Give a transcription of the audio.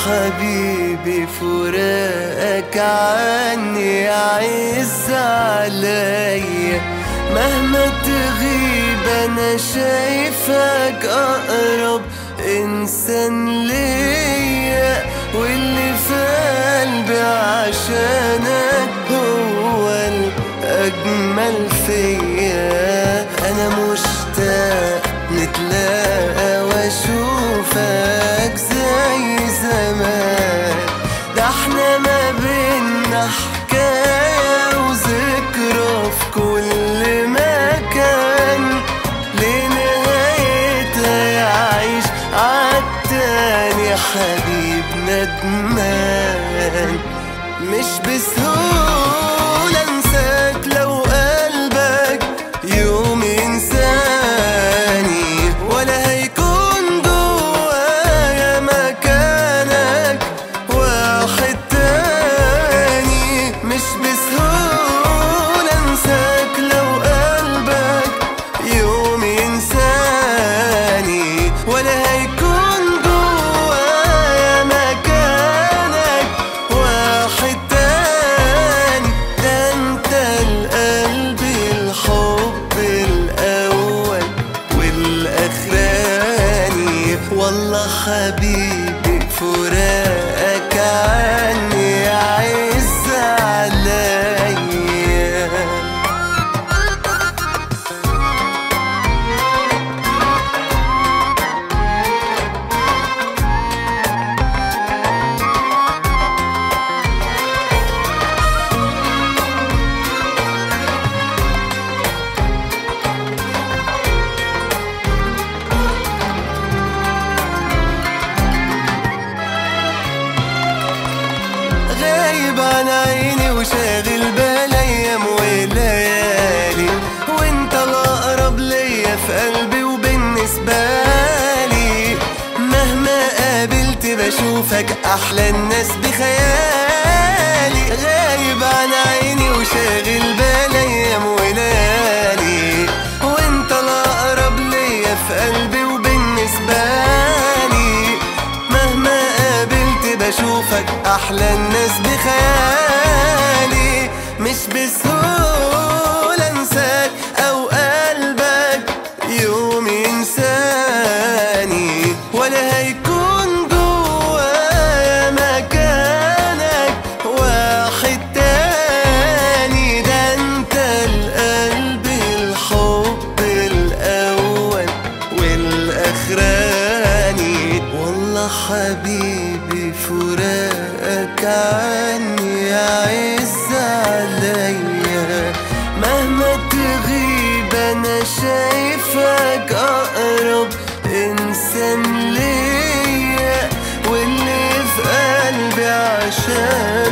حبيبي فراقك عني يعز عليا، مهما تغيب انا شايفك اقرب انسان ليا، واللي في قلبي عشانك هو الاجمل فيا. انا مشتاق نتلاقى واشوفك زي زمان، ده احنا ما بينا حكاية وذكرى في كل مكان، لنهايتها يعيش عالتاني حبيب ندمان. مش بسهولة انساك لو قلبك يوم ينساني، ولا هيكون جوايا مكانك واحد تاني. مش بسهولة انساك لو قلبك يوم ينساني، ولا هيكون جوايا مكانك واحد تاني. ده انت القلب الحب الاول والاخراني، والله حبيبي فراقك عني يعز عليا. غايب عن عيني وشاغل بالي ايام وليالي، وانت الاقرب ليا في قلبي وبالنسبه لي، مهما قابلت بشوفك احلى الناس بخيالي. غايب عن عيني وشاغل بالي ايام وليالي، وانت الاقرب ليا في قلبي وبالنسبه لي، مهما قابلت بشوفك احلى الناس بخيالي. مش بسهولة انساك او قلبك يوم ينساني، ولا هيكون جوايا مكانك واحد تاني. ده انت القلب الحب الاول والاخراني، والله حبيبي فراقك عني يعز عليا، مهما تغيب انا شايفك اقرب انسان ليا، واللي في قلبي عشان